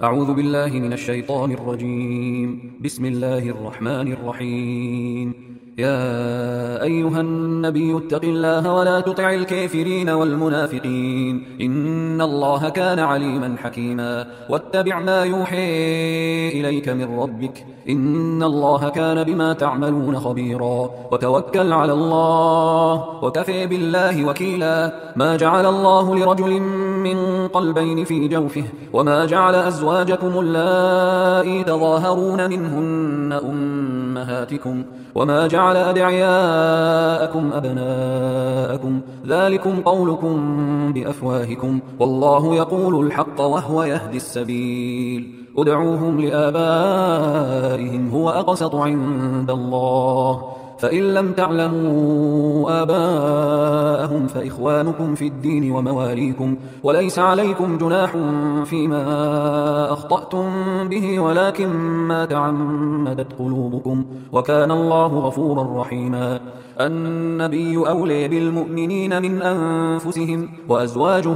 أعوذ بالله من الشيطان الرجيم. بسم الله الرحمن الرحيم. يا أيها النبي اتق الله ولا تطع الكافرين والمنافقين إن الله كان عليما حكيما واتبع ما يوحي إليك من ربك إن الله كان بما تعملون خبيرا وتوكل على الله وكفى بالله وكيلا. ما جعل الله لرجل من قلبين في جوفه وما جعل أزواجكم اللائي تظاهرون منهن أمهاتكم وما جعل أدعياءكم أبناءكم ذلكم قولكم بأفواهكم والله يقول الحق وهو يهدي السبيل. ادعوهم لآبائهم هو أقسط عند الله فإن لم تعلموا آباءهم فإخوانكم في الدين ومواليكم وليس عليكم جناح فيما أخطأتم به ولكن ما تعمدت قلوبكم وكان الله غفورا رحيما. النبي أولى بالمؤمنين من أنفسهم وأزواجه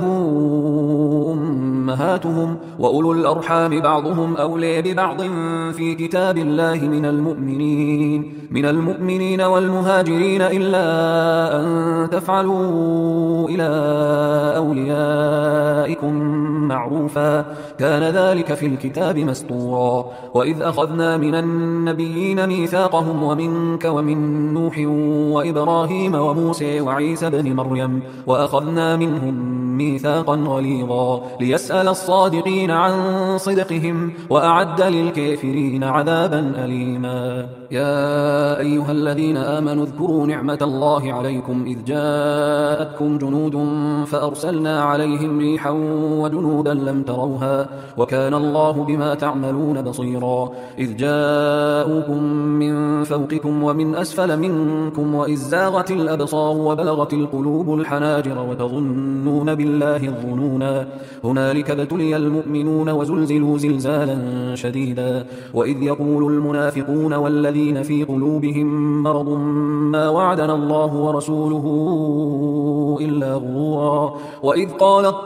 أمهاتهم وأولو الأرحام بعضهم أولى ببعض في كتاب الله من المؤمنين والمهاجرين إلا أن تفعلوا إلى أوليائكم معروفا كان ذلك في الكتاب مسطورا. وإذ أخذنا من النبيين ميثاقهم ومنك ومن نوح وإبراهيم وموسى وعيسى بن مريم وأخذنا منهم ميثاقا غليظا ليسأل الصادقين عن صدقهم وأعد للكافرين عذابا أليما. يا أيها الذين آمنوا اذكروا نعمة الله عليكم إذ جاءتكم جنود فأرسلنا عليهم ريحا وجنودا لم تروها وكان الله بما تعملون بصيرا. إذ جاءوكم من فوقكم ومن أسفل منكم وإذ زاغت الأبصار وبلغت القلوب الحناجر وتظنون بالله الظنونا هنالك ابتلي المؤمنون وزلزلوا زلزالا شديدا. وإذ يقول المنافقون والذين في قلوبهم مرض ما وعدنا الله ورسوله إلا غرورا. وإذ قالت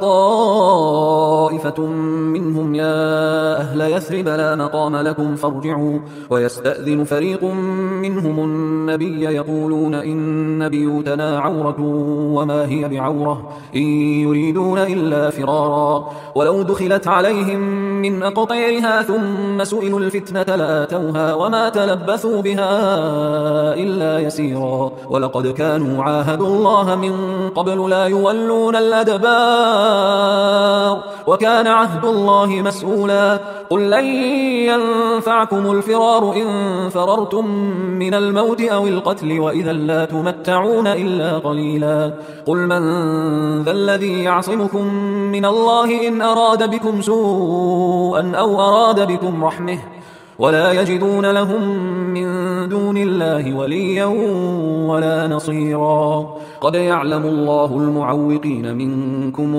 طائفة منهم يا أهل يثرب لا مقام لكم فارجعوا ويستأذن فريق منهم النبي يقولون إن بيوتنا عورة وما هي بعورة إن يريدون إلا فرارا. ولو دخلت عليهم من أقطارها ثم سئلوا الفتنة لآتوها وما تلبثوا بها إلا يسيرا. ولقد كانوا عاهدوا الله من قبل لا يولون الأدبار وكان عهد الله مسؤولا. قل لن ينفعكم الفرار إن فررتم من الموت أو القتل وإذا لا تمتعون إلا قليلا. قل من ذا الذي يعصمكم من الله إن أراد بكم سوءا أو أراد بكم رحمه ولا يجدون لهم من دون الله وليا ولا نصيرا. قد يعلم الله المعوقين منكم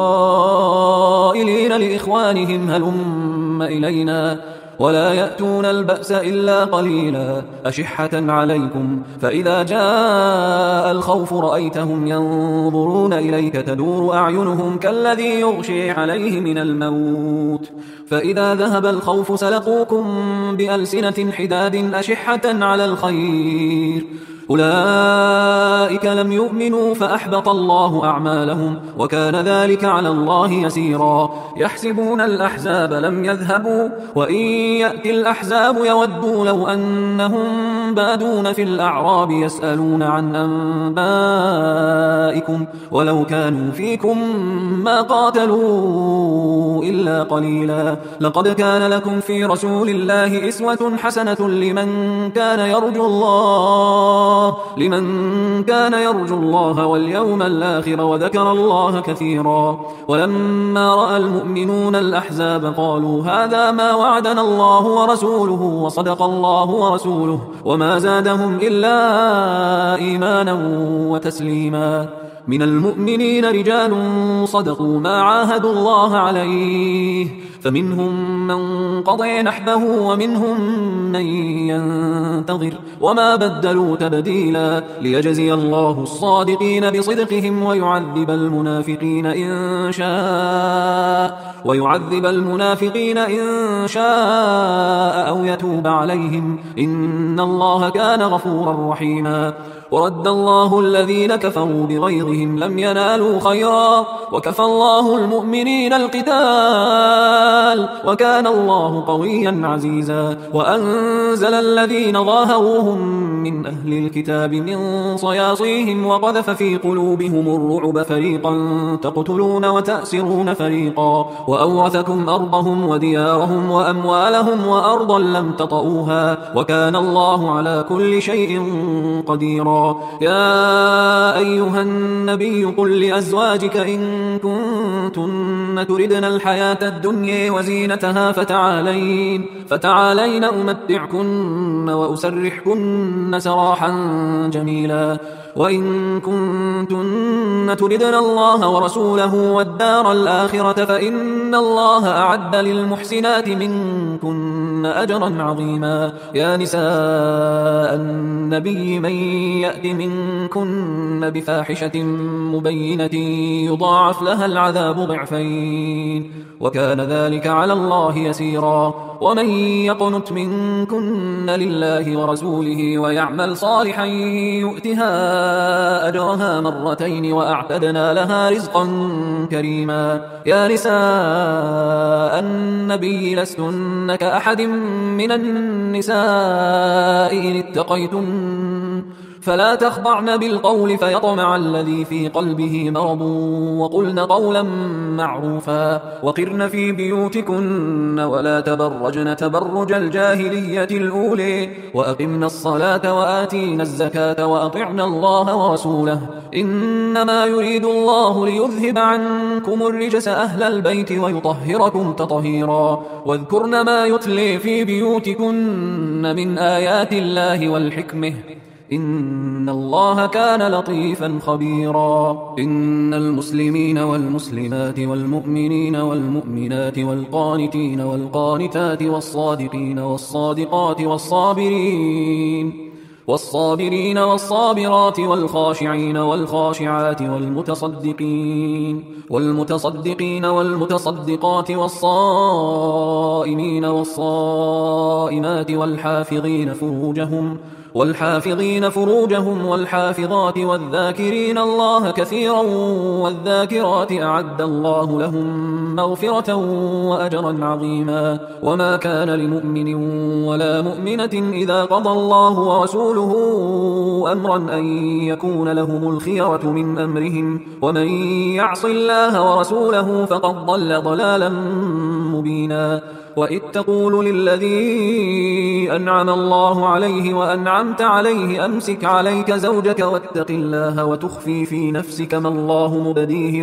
والقائلين لإخوانهم هلم إلينا ولا يأتون البأس إلا قليلا أشحة عليكم فإذا جاء الخوف رأيتهم ينظرون إليك تدور أعينهم كالذي يغشي عليه من الموت فإذا ذهب الخوف سلقوكم بألسنة حداد أشحة على الخير أولئك لم يؤمنوا فأحبط الله أعمالهم وكان ذلك على الله يسيرا. يحسبون الأحزاب لم يذهبوا وإن يأتي الأحزاب يودوا لو أنهم بادون في الأعراب يسألون عن أنبائكم ولو كانوا فيكم ما قاتلوا إلا قليلا. لقد كان لكم في رسول الله إسوة حسنة لمن كان يرجو الله واليوم الآخر وذكر الله كثيرا. ولما رأى المؤمنون الأحزاب قالوا هذا ما وعدنا الله ورسوله وصدق الله ورسوله وما زادهم إلا إيمانا وتسليما. من المؤمنين رجال صدقوا ما عاهدوا الله عليه فمنهم من قضى نحبه ومنهم من ينتظر وما بدلوا تبديلا ليجزي الله الصادقين بصدقهم ويعذب المنافقين إن شاء أو يتوب عليهم إن الله كان غفورا رحيما ورد الله الذين كفروا بغيظهم لم ينالوا خيرا وكفى الله المؤمنين القتال وكان الله قويا عزيزا وأنزل الذين ظاهروهم من أهل الكتاب من صياصيهم وقذف في قلوبهم الرعب فريقا تقتلون وتأسرون فريقا وأورثكم أرضهم وديارهم وأموالهم وأرضا لم تطئوها وكان الله على كل شيء قديرا يا أيها النبي قل لأزواجك إن كنتن تردن الحياة الدنيا وزينتها فتعالين أمتعكن وأسرحكن سراحا جميلا وإن كنتن تردن الله ورسوله والدار الآخرة فإن الله أعد للمحسنات منكن أجرا عظيما يا نساء النبي من يأت منكن بفاحشة مبينة يضاعف لها العذاب ضعفين وكان ذلك على الله يسيرا ومن يقنت منكن لله ورسوله ويعمل صالحا يؤتها أجرها مرتين وأعتدنا لها رزقا كريما يا نساء النبي لستن كأحد من النساء إن اتقيتن فلا تخضعن بالقول فيطمع الذي في قلبه مرض وقلن قولا معروفا وقرن في بيوتكن ولا تبرجن تبرج الجاهلية الأولى وأقمن الصلاة وآتينا الزكاة وأطعن الله ورسوله إنما يريد الله ليذهب عنكم الرجس أهل البيت ويطهركم تطهيرا واذكرن ما يتلي في بيوتكن من آيات الله والحكمة إن الله كان لطيفا خبيرا إن المسلمين والمسلمات والمؤمنين والمؤمنات والقانتين والقانتات والصادقين والصادقات والصابرين والصابرات والخاشعين والخاشعات والمتصدقين والمتصدقات والصائمين والصائمات والحافظين فروجهم والحافظات والذاكرين الله كثيرا والذاكرات أعد الله لهم مغفرة وأجرا عظيما وما كان لمؤمن ولا مؤمنة إذا قضى الله ورسوله أمرا أن يكون لهم الخيرة من أمرهم ومن يعص الله ورسوله فقد ضل ضلالا مبينا وإذ تقول للذي أنعم الله عليه وأنعمت عليه أمسك عليك زوجك واتق الله وتخفي في نفسك ما الله مبديه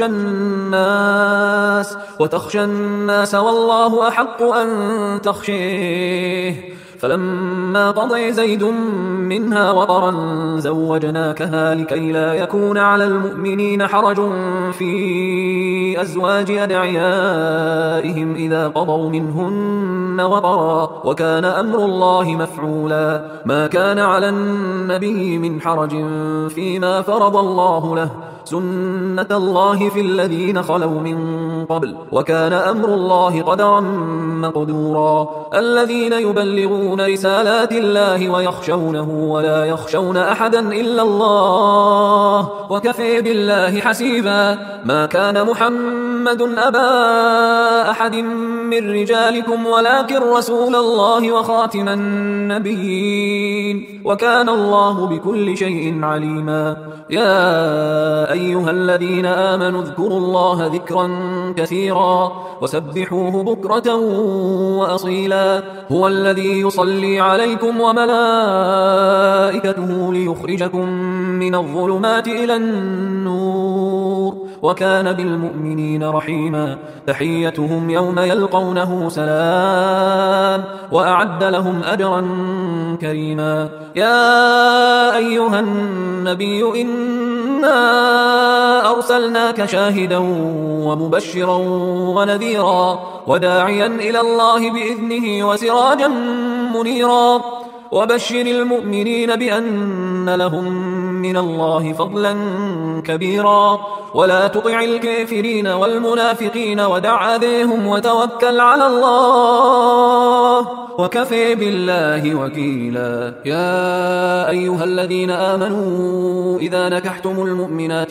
وتخشى الناس والله أحق أن تخشيه فلما قضى زيد منها وطرا زوجناكها لكي لا يكون على المؤمنين حرج في أزواج أدعيائهم إذا قضوا منهن وطرا وكان أمر الله مفعولا ما كان على النبي من حرج فيما فرض الله له سنة الله في الذين خلوا من قبل وكان أمر الله قدرا مقدورا الذين يبلغون رسالات الله ويخشونه ولا يخشون أحدا إلا الله وكفى بالله حسيبا ما كان محمد أبا أحد من رجالكم ولكن رسول الله وخاتم النبيين وكان الله بكل شيء عليما يا أيها الذين آمنوا اذكروا الله ذكرا كثيرا وسبحوه بكرة وأصيلا هو الذي يصلي عليكم وملائكته ليخرجكم من الظلمات إلى النور وكان بالمؤمنين رحيما تحيتهم يوم يلقونه سلام وأعد لهم أجرا كريما يا أيها النبي إنا أرسلناك شاهدا ومبشرا ونذيرا وداعيا إلى الله بإذنه وسراجا منيرا وبشر المؤمنين بأن لهم من الله فضلا كبيرا ولا تطع الكافرين والمنافقين ودع أذيهم وتوكل على الله وكفى بالله وكيلا. يا أيها الذين آمنوا إذا نكحتم المؤمنات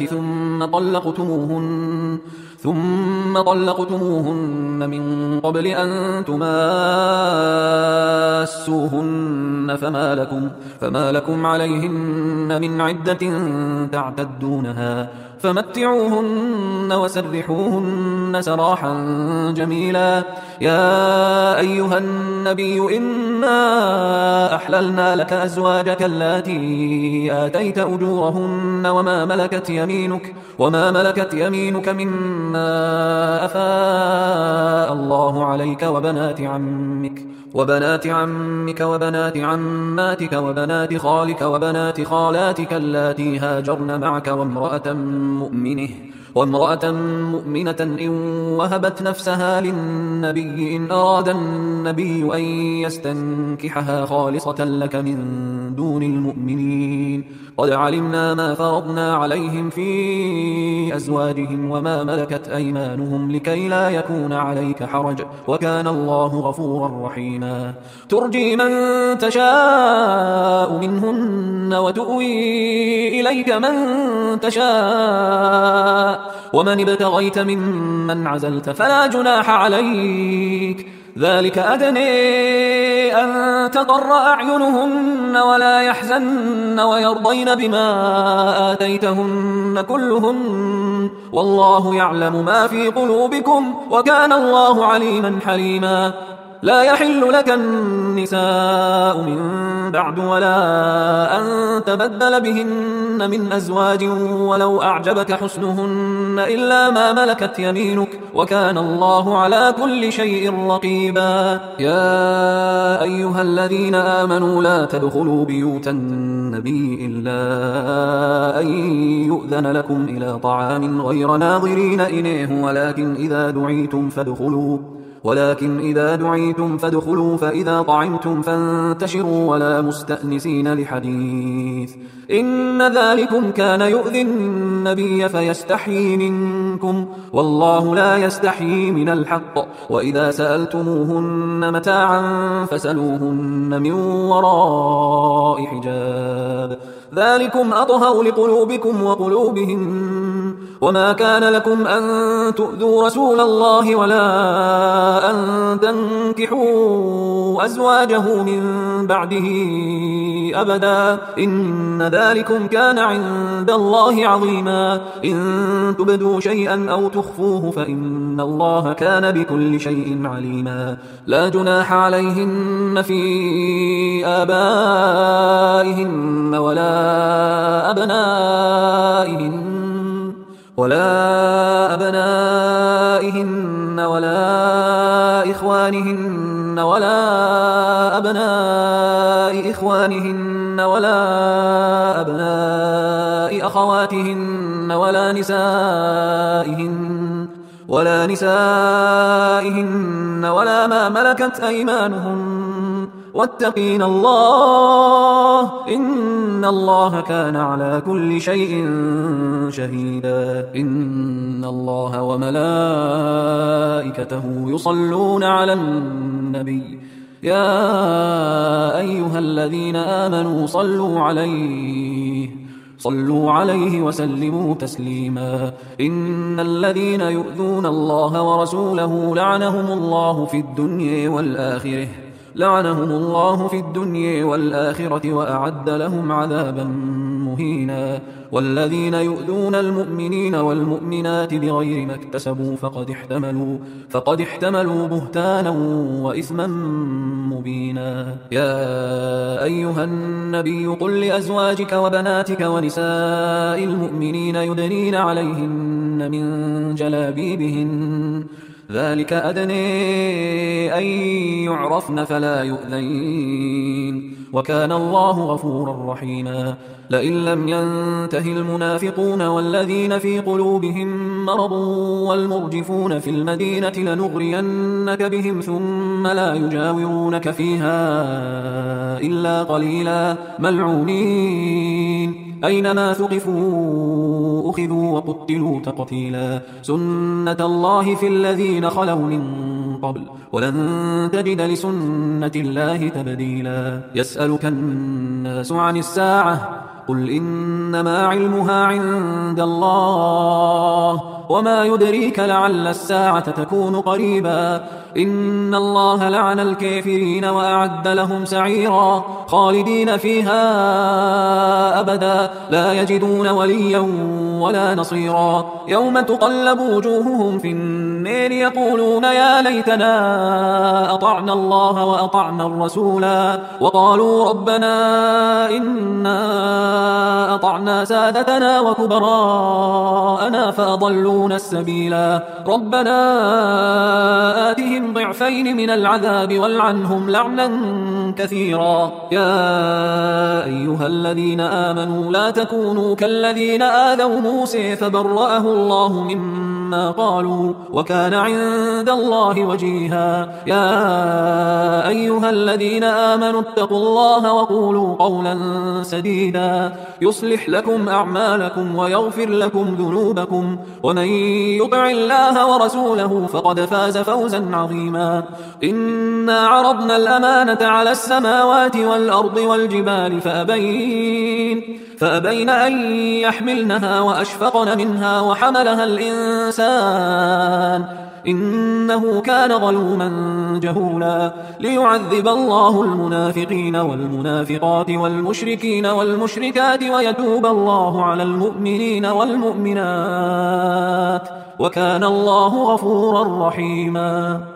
ثم طلقتموهن من قبل أن تماسوهن فما لكم عليهن من عدة تعتدونها فمتعوهن وسرحوهن سراحا جميلا. يا أيها النبي إنا أحللنا لك أزواجك اللاتي آتيت أجورهن وما ملكت يمينك مما أفاء الله عليك وبنات عمك وبنات عماتك وبنات خالك وبنات خالاتك اللاتي هاجرن معك وامرأة مؤمنة إن وهبت نفسها للنبي إن أراد النبي أن يستنكحها خالصة لك من دون المؤمنين. قد علمنا ما فرضنا عليهم في أزواجهم وما ملكت أيمانهم لكي لا يكون عليك حرج وكان الله غفورا رحيما. ترجي من تشاء منهن وتؤوي إليك من تشاء ومن ابتغيت ممن عزلت فلا جناح عليك. ذلك أدني أن تقر أعينهن ولا يحزن ويرضين بما آتيتهن كلهن والله يعلم ما في قلوبكم وكان الله عليما حليما. لا يحل لك النساء من بعد ولا أن تبدل بهن من أزواج ولو أعجبك حسنهن إلا ما ملكت يمينك وكان الله على كل شيء رقيبا. يا أيها الذين آمنوا لا تدخلوا بيوت النبي إلا أن يؤذن لكم إلى طعام غير ناظرين إليه ولكن إذا دعيتم فادخلوا فإذا طعمتم فانتشروا ولا مستأنسين لحديث إن ذلكم كان يؤذي النبي فيستحيي منكم والله لا يستحيي من الحق. وإذا سألتموهن متاعا فسلوهن من وراء حجاب ذلكم أطهر لقلوبكم وقلوبهم. وما كان لكم أن تؤذوا رسول الله ولا أن تنكحوا أزواجه من بعده أبدا إن ذلكم كان عند الله عظيما. إن تبدوا شيئا أو تخفوه فإن الله كان بكل شيء عليما. لا جناح عليهن في آبائهن ولا أبنائهن ولا إخوانهن ولا أبناء إخوانهن ولا أبناء أخواتهن ولا نسائهن ولا ما ملكت أيمانهن واتقين الله إن الله كان على كل شيء شهيدا. إن الله وملائكته يصلون على النبي يا أيها الذين آمنوا صلوا عليه وسلموا تسليما. إن الذين يؤذون الله ورسوله لعنهم الله في الدنيا والآخرة وأعد لهم عذابا مهينا. والذين يؤذون المؤمنين والمؤمنات بغير ما اكتسبوا فقد احتملوا بهتانا وإثما مبينا. يا أيها النبي قل لأزواجك وبناتك ونساء المؤمنين يدنين عليهن من جلابيبهن ذلك أدني أن يعرفن فلا يؤذين وكان الله غفورا رحيما لئن لم ينته المنافقون والذين في قلوبهم مرض والمرجفون في المدينة لنغرينك بهم ثم لا يجاورونك فيها إلا قليلا ملعونين أينما ثقفوا أخذوا وقتلوا تقتيلا سنة الله في الذين خلوا من قبل ولن تجد لسنة الله تبديلا يسألك الناس عن الساعة قل إنما علمها عند الله وما يدريك لعل الساعة تكون قريبا إن الله لعن الكافرين وأعد لهم سعيرا خالدين فيها أبدا لا يجدون وليا ولا نصيرا يوم تقلب وجوههم في النار يقولون يا ليتنا أطعنا الله وأطعنا الرسولا وقالوا ربنا إنا أطعنا سادتنا وكبراءنا فأضلونا السبيلا ربنا آتهم ضعفين من العذاب والعنهم لعنا كثيرا يا أيها الذين آمنوا لا تكونوا كالذين آذوا موسى فبرأه الله مما قالوا وكان عند الله وجيها يا أيها الذين آمنوا اتقوا الله وقولوا قولا سديدا يصلح لكم أعمالكم ويغفر لكم ذنوبكم ومن يطع الله ورسوله فقد فاز فوزا عظيما إنا عرضنا الأمانة على السماوات والأرض والجبال فأبين أن يحملنها وأشفقن منها وحملها الإنسان إنه كان ظلوما جهولا ليعذب الله المنافقين والمنافقات والمشركين والمشركات ويتوب الله على المؤمنين والمؤمنات وكان الله غفورا رحيما